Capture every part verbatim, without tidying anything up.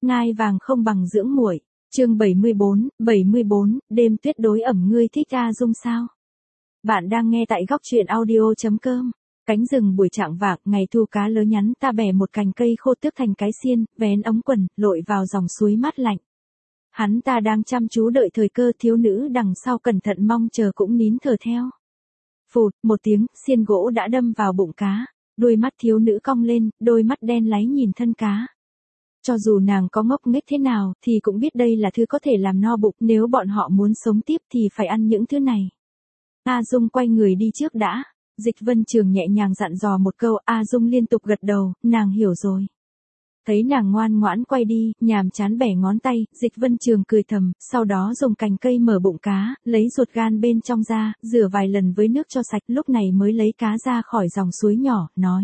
Ngai vàng không bằng dưỡng muội. Chương bảy mươi bốn, bảy mươi bốn, đêm tuyết đối ẩm ngươi thích A Dung sao? Bạn đang nghe tại góc truyện audio chấm com. Cánh rừng buổi trạng vạng, ngày thu cá lớn nhắn ta bẻ một cành cây khô tước thành cái xiên, vén ống quần, lội vào dòng suối mát lạnh. Hắn ta đang chăm chú đợi thời cơ, thiếu nữ đằng sau cẩn thận mong chờ cũng nín thở theo. Phụt, một tiếng, xiên gỗ đã đâm vào bụng cá. Đuôi mắt thiếu nữ cong lên, đôi mắt đen láy nhìn thân cá. Cho dù nàng có ngốc nghếch thế nào, thì cũng biết đây là thứ có thể làm no bụng, nếu bọn họ muốn sống tiếp thì phải ăn những thứ này. A Dung quay người đi trước đã. Dịch Vân Trường nhẹ nhàng dặn dò một câu, A Dung liên tục gật đầu, nàng hiểu rồi. Thấy nàng ngoan ngoãn quay đi, nhàm chán bẻ ngón tay, Dịch Vân Trường cười thầm, sau đó dùng cành cây mở bụng cá, lấy ruột gan bên trong ra, rửa vài lần với nước cho sạch, lúc này mới lấy cá ra khỏi dòng suối nhỏ, nói.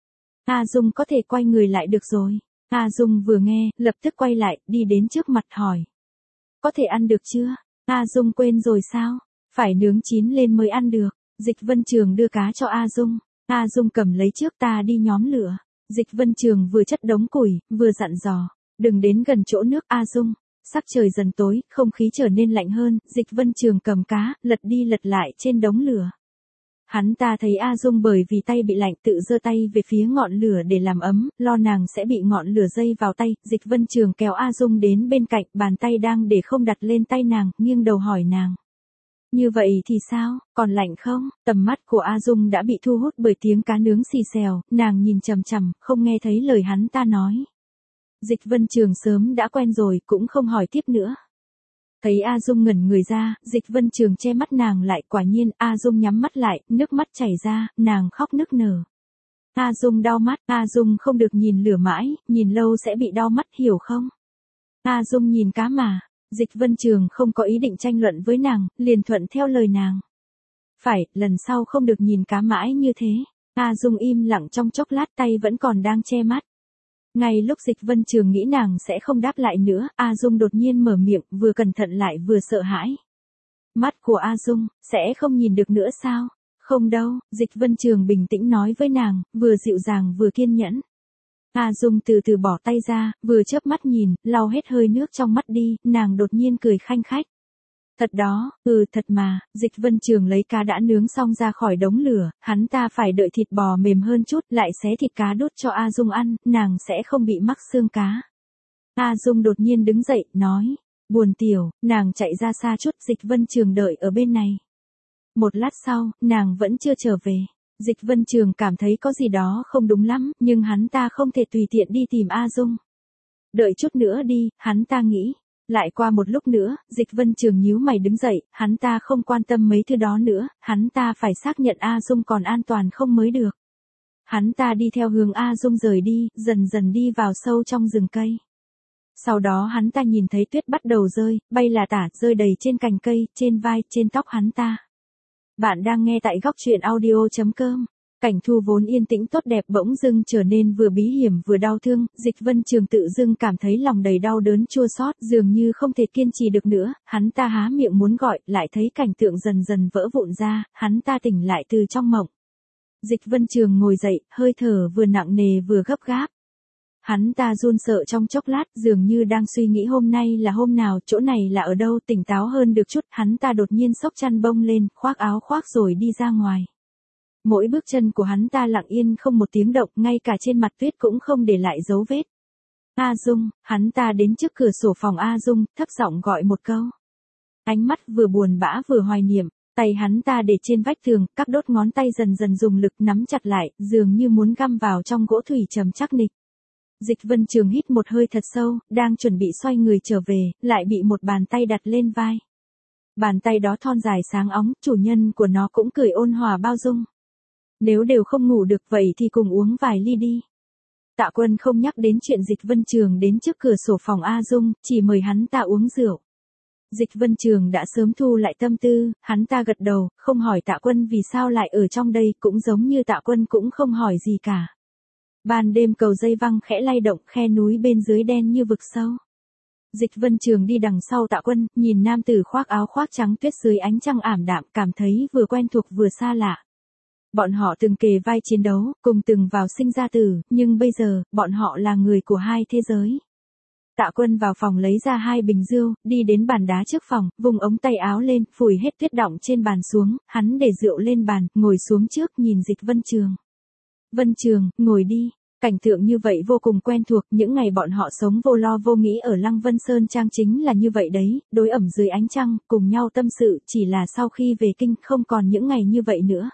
A Dung có thể quay người lại được rồi. A Dung vừa nghe, lập tức quay lại, đi đến trước mặt hỏi. Có thể ăn được chưa? A Dung quên rồi sao? Phải nướng chín lên mới ăn được. Dịch Vân Trường đưa cá cho A Dung. A Dung cầm lấy trước, ta đi nhóm lửa. Dịch Vân Trường vừa chất đống củi, vừa dặn dò. Đừng đến gần chỗ nước A Dung. Sắc trời dần tối, không khí trở nên lạnh hơn, Dịch Vân Trường cầm cá, lật đi lật lại trên đống lửa. Hắn ta thấy A Dung bởi vì tay bị lạnh tự giơ tay về phía ngọn lửa để làm ấm, lo nàng sẽ bị ngọn lửa dây vào tay, Dịch Vân Trường kéo A Dung đến bên cạnh, bàn tay đang để không đặt lên tay nàng, nghiêng đầu hỏi nàng. Như vậy thì sao, còn lạnh không? Tầm mắt của A Dung đã bị thu hút bởi tiếng cá nướng xì xèo, nàng nhìn chằm chằm, không nghe thấy lời hắn ta nói. Dịch Vân Trường sớm đã quen rồi, cũng không hỏi tiếp nữa. Thấy A Dung ngẩn người ra, Dịch Vân Trường che mắt nàng lại, quả nhiên, A Dung nhắm mắt lại, nước mắt chảy ra, nàng khóc nức nở. A Dung đau mắt, A Dung không được nhìn lửa mãi, nhìn lâu sẽ bị đau mắt, hiểu không? A Dung nhìn cá mà. Dịch Vân Trường không có ý định tranh luận với nàng, liền thuận theo lời nàng. Phải, lần sau không được nhìn cá mãi như thế. A Dung im lặng trong chốc lát, tay vẫn còn đang che mắt. Ngay lúc Dịch Vân Trường nghĩ nàng sẽ không đáp lại nữa, A Dung đột nhiên mở miệng, vừa cẩn thận lại vừa sợ hãi. Mắt của A Dung, sẽ không nhìn được nữa sao? Không đâu, Dịch Vân Trường bình tĩnh nói với nàng, vừa dịu dàng vừa kiên nhẫn. A Dung từ từ bỏ tay ra, vừa chớp mắt nhìn, lau hết hơi nước trong mắt đi, nàng đột nhiên cười khanh khách. Thật đó, ừ thật mà, Dịch Vân Trường lấy cá đã nướng xong ra khỏi đống lửa, hắn ta phải đợi thịt bò mềm hơn chút, lại xé thịt cá đút cho A Dung ăn, nàng sẽ không bị mắc xương cá. A Dung đột nhiên đứng dậy, nói, buồn tiểu, nàng chạy ra xa chút, Dịch Vân Trường đợi ở bên này. Một lát sau, nàng vẫn chưa trở về. Dịch Vân Trường cảm thấy có gì đó không đúng lắm, nhưng hắn ta không thể tùy tiện đi tìm A Dung. Đợi chút nữa đi, hắn ta nghĩ. Lại qua một lúc nữa, Dịch Vân Trường nhíu mày đứng dậy, hắn ta không quan tâm mấy thứ đó nữa, hắn ta phải xác nhận A Dung còn an toàn không mới được. Hắn ta đi theo hướng A Dung rời đi, dần dần đi vào sâu trong rừng cây. Sau đó hắn ta nhìn thấy tuyết bắt đầu rơi, bay là tả, rơi đầy trên cành cây, trên vai, trên tóc hắn ta. Bạn đang nghe tại góc truyện audio chấm com. Cảnh thu vốn yên tĩnh tốt đẹp bỗng dưng trở nên vừa bí hiểm vừa đau thương, Dịch Vân Trường tự dưng cảm thấy lòng đầy đau đớn chua xót, dường như không thể kiên trì được nữa, hắn ta há miệng muốn gọi, lại thấy cảnh tượng dần dần vỡ vụn ra, hắn ta tỉnh lại từ trong mộng. Dịch Vân Trường ngồi dậy, hơi thở vừa nặng nề vừa gấp gáp. Hắn ta run sợ trong chốc lát, dường như đang suy nghĩ hôm nay là hôm nào, chỗ này là ở đâu, tỉnh táo hơn được chút, hắn ta đột nhiên xốc chăn bông lên, khoác áo khoác rồi đi ra ngoài. Mỗi bước chân của hắn ta lặng yên không một tiếng động, ngay cả trên mặt tuyết cũng không để lại dấu vết. A Dung, hắn ta đến trước cửa sổ phòng A Dung, thấp giọng gọi một câu. Ánh mắt vừa buồn bã vừa hoài niệm, tay hắn ta để trên vách tường, các đốt ngón tay dần dần dùng lực nắm chặt lại, dường như muốn găm vào trong gỗ thủy trầm chắc nịch. Dịch Vân Trường hít một hơi thật sâu, đang chuẩn bị xoay người trở về, lại bị một bàn tay đặt lên vai. Bàn tay đó thon dài sáng óng, chủ nhân của nó cũng cười ôn hòa bao dung. Nếu đều không ngủ được vậy thì cùng uống vài ly đi. Tạ Quân không nhắc đến chuyện Dịch Vân Trường đến trước cửa sổ phòng A Dung, chỉ mời hắn ta uống rượu. Dịch Vân Trường đã sớm thu lại tâm tư, hắn ta gật đầu, không hỏi Tạ Quân vì sao lại ở trong đây, cũng giống như Tạ Quân cũng không hỏi gì cả. Ban đêm cầu dây văng khẽ lay động, khe núi bên dưới đen như vực sâu. Dịch Vân Trường đi đằng sau Tạ Quân, nhìn nam tử khoác áo khoác trắng tuyết dưới ánh trăng ảm đạm, cảm thấy vừa quen thuộc vừa xa lạ. Bọn họ từng kề vai chiến đấu, cùng từng vào sinh ra tử, nhưng bây giờ, bọn họ là người của hai thế giới. Tạ Quân vào phòng lấy ra hai bình rượu, đi đến bàn đá trước phòng, vùng ống tay áo lên, phủi hết tuyết đọng trên bàn xuống, hắn để rượu lên bàn, ngồi xuống trước nhìn Dịch Vân Trường. Vân Trường, ngồi đi. Cảnh tượng như vậy vô cùng quen thuộc, những ngày bọn họ sống vô lo vô nghĩ ở Lăng Vân Sơn Trang chính là như vậy đấy, đối ẩm dưới ánh trăng, cùng nhau tâm sự, chỉ là sau khi về kinh không còn những ngày như vậy nữa.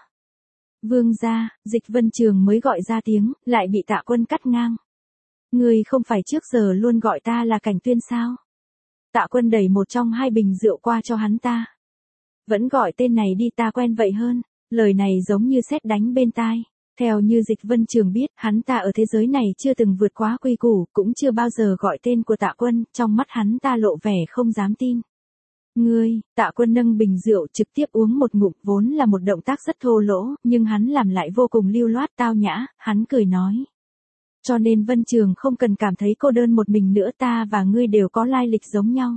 Vương gia, Dịch Vân Trường mới gọi ra tiếng, lại bị Tạ Quân cắt ngang. Ngươi không phải trước giờ luôn gọi ta là Cảnh Tuyên sao? Tạ Quân đẩy một trong hai bình rượu qua cho hắn ta. Vẫn gọi tên này đi, ta quen vậy hơn, lời này giống như sét đánh bên tai. Theo như Dịch Vân Trường biết, hắn ta ở thế giới này chưa từng vượt quá quy củ, cũng chưa bao giờ gọi tên của Tạ Quân, trong mắt hắn ta lộ vẻ không dám tin. Ngươi, Tạ Quân nâng bình rượu trực tiếp uống một ngụm, vốn là một động tác rất thô lỗ, nhưng hắn làm lại vô cùng lưu loát tao nhã, hắn cười nói. Cho nên Vân Trường không cần cảm thấy cô đơn một mình nữa, ta và ngươi đều có lai lịch giống nhau.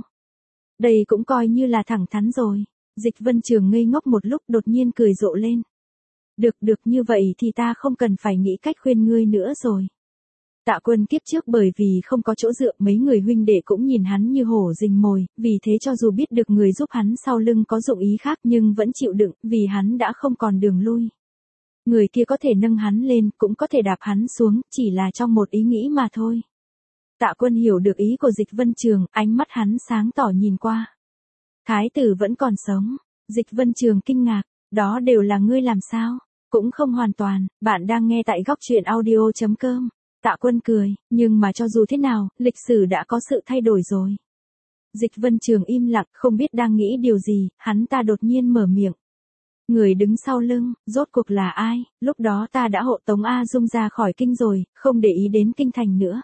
Đây cũng coi như là thẳng thắn rồi. Dịch Vân Trường ngây ngốc một lúc đột nhiên cười rộ lên. Được được, như vậy thì ta không cần phải nghĩ cách khuyên ngươi nữa rồi. Tạ Quân kiếp trước bởi vì không có chỗ dựa, mấy người huynh đệ cũng nhìn hắn như hổ rình mồi, vì thế cho dù biết được người giúp hắn sau lưng có dụng ý khác nhưng vẫn chịu đựng, vì hắn đã không còn đường lui. Người kia có thể nâng hắn lên, cũng có thể đạp hắn xuống, chỉ là trong một ý nghĩ mà thôi. Tạ Quân hiểu được ý của Dịch Vân Trường, ánh mắt hắn sáng tỏ nhìn qua. Thái tử vẫn còn sống. Dịch Vân Trường kinh ngạc, đó đều là ngươi làm sao? Cũng không hoàn toàn, bạn đang nghe tại góc truyện audio chấm com. Tạ Quân cười, nhưng mà cho dù thế nào, lịch sử đã có sự thay đổi rồi. Dịch Vân Trường im lặng, không biết đang nghĩ điều gì, hắn ta đột nhiên mở miệng. Người đứng sau lưng, rốt cuộc là ai? Lúc đó ta đã hộ tống A Dung ra khỏi kinh rồi, không để ý đến kinh thành nữa.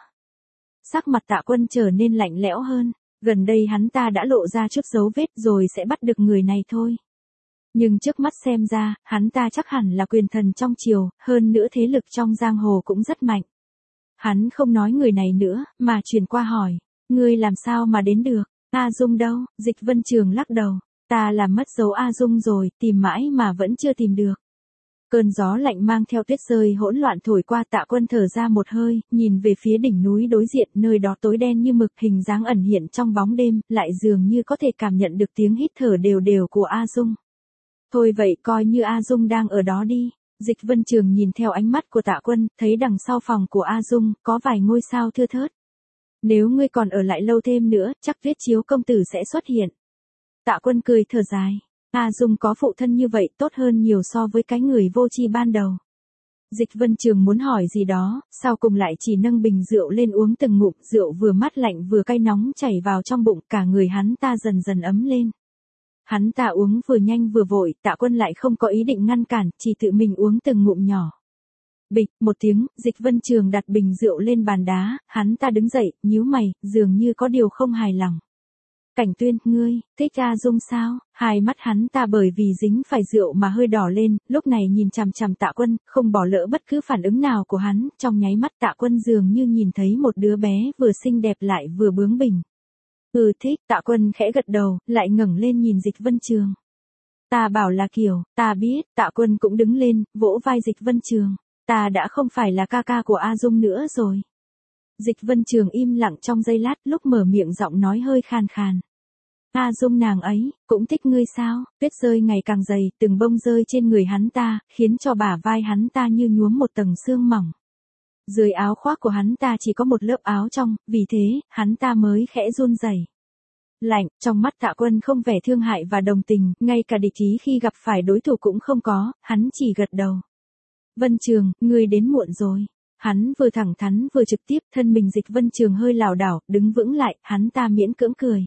Sắc mặt Tạ Quân trở nên lạnh lẽo hơn, gần đây hắn ta đã lộ ra chút dấu vết rồi sẽ bắt được người này thôi. Nhưng trước mắt xem ra, hắn ta chắc hẳn là quyền thần trong triều, hơn nữa thế lực trong giang hồ cũng rất mạnh. Hắn không nói người này nữa, mà chuyển qua hỏi, ngươi làm sao mà đến được? A Dung đâu? Dịch Vân Trường lắc đầu, ta làm mất dấu A Dung rồi, tìm mãi mà vẫn chưa tìm được. Cơn gió lạnh mang theo tuyết rơi hỗn loạn thổi qua. Tạ Quân thở ra một hơi, nhìn về phía đỉnh núi đối diện, nơi đó tối đen như mực, hình dáng ẩn hiện trong bóng đêm, lại dường như có thể cảm nhận được tiếng hít thở đều đều của A Dung. Thôi vậy coi như A Dung đang ở đó đi. Dịch Vân Trường nhìn theo ánh mắt của Tạ Quân, thấy đằng sau phòng của A Dung, có vài ngôi sao thưa thớt. Nếu ngươi còn ở lại lâu thêm nữa, chắc Tuyết Chiếu công tử sẽ xuất hiện. Tạ Quân cười thở dài. A Dung có phụ thân như vậy tốt hơn nhiều so với cái người vô tri ban đầu. Dịch Vân Trường muốn hỏi gì đó, sau cùng lại chỉ nâng bình rượu lên uống từng ngụm, rượu vừa mát lạnh vừa cay nóng chảy vào trong bụng, cả người hắn ta dần dần ấm lên. Hắn ta uống vừa nhanh vừa vội, Tạ Quân lại không có ý định ngăn cản, chỉ tự mình uống từng ngụm nhỏ. Bịch, một tiếng, Dịch Vân Trường đặt bình rượu lên bàn đá, hắn ta đứng dậy, nhíu mày, dường như có điều không hài lòng. Cảnh Tuyên, ngươi, thích A Dung sao? Hai mắt hắn ta bởi vì dính phải rượu mà hơi đỏ lên, lúc này nhìn chằm chằm Tạ Quân, không bỏ lỡ bất cứ phản ứng nào của hắn, trong nháy mắt Tạ Quân dường như nhìn thấy một đứa bé vừa xinh đẹp lại vừa bướng bỉnh. Ừ thích, Tạ Quân khẽ gật đầu, lại ngẩng lên nhìn Dịch Vân Trường. Ta bảo là kiểu, ta biết, Tạ Quân cũng đứng lên, vỗ vai Dịch Vân Trường. Ta đã không phải là ca ca của A Dung nữa rồi. Dịch Vân Trường im lặng trong giây lát, lúc mở miệng giọng nói hơi khàn khàn. A Dung nàng ấy, cũng thích ngươi sao? Tuyết rơi ngày càng dày, từng bông rơi trên người hắn ta, khiến cho bả vai hắn ta như nhuốm một tầng sương mỏng. Dưới áo khoác của hắn ta chỉ có một lớp áo trong, vì thế, hắn ta mới khẽ run rẩy. Lạnh, trong mắt Tạ Quân không vẻ thương hại và đồng tình, ngay cả địch ý khi gặp phải đối thủ cũng không có, hắn chỉ gật đầu. Vân Trường, ngươi đến muộn rồi. Hắn vừa thẳng thắn vừa trực tiếp, thân mình Dịch Vân Trường hơi lảo đảo, đứng vững lại, hắn ta miễn cưỡng cười.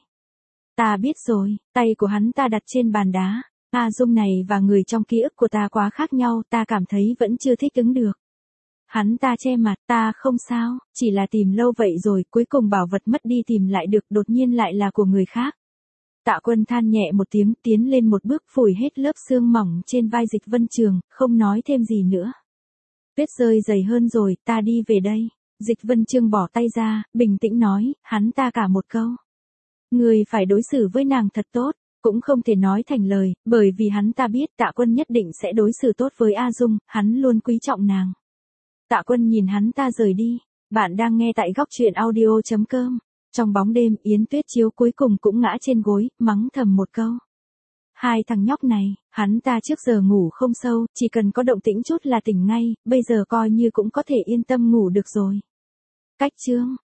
Ta biết rồi, tay của hắn ta đặt trên bàn đá. A Dung này và người trong ký ức của ta quá khác nhau, ta cảm thấy vẫn chưa thích ứng được. Hắn ta che mặt, ta không sao, chỉ là tìm lâu vậy rồi, cuối cùng bảo vật mất đi tìm lại được, đột nhiên lại là của người khác. Tạ Quân than nhẹ một tiếng, tiến lên một bước, phủi hết lớp xương mỏng trên vai Dịch Vân Trường, không nói thêm gì nữa. Tuyết rơi dày hơn rồi, ta đi về đây. Dịch Vân Trường bỏ tay ra, bình tĩnh nói, hắn ta cả một câu. Người phải đối xử với nàng thật tốt, cũng không thể nói thành lời, bởi vì hắn ta biết Tạ Quân nhất định sẽ đối xử tốt với A Dung, hắn luôn quý trọng nàng. Tạ Quân nhìn hắn ta rời đi. Bạn đang nghe tại góc truyện audio chấm com. Trong bóng đêm Yến Tuyết Chiếu cuối cùng cũng ngã trên gối, mắng thầm một câu. Hai thằng nhóc này, hắn ta trước giờ ngủ không sâu, chỉ cần có động tĩnh chút là tỉnh ngay, bây giờ coi như cũng có thể yên tâm ngủ được rồi. Cách chương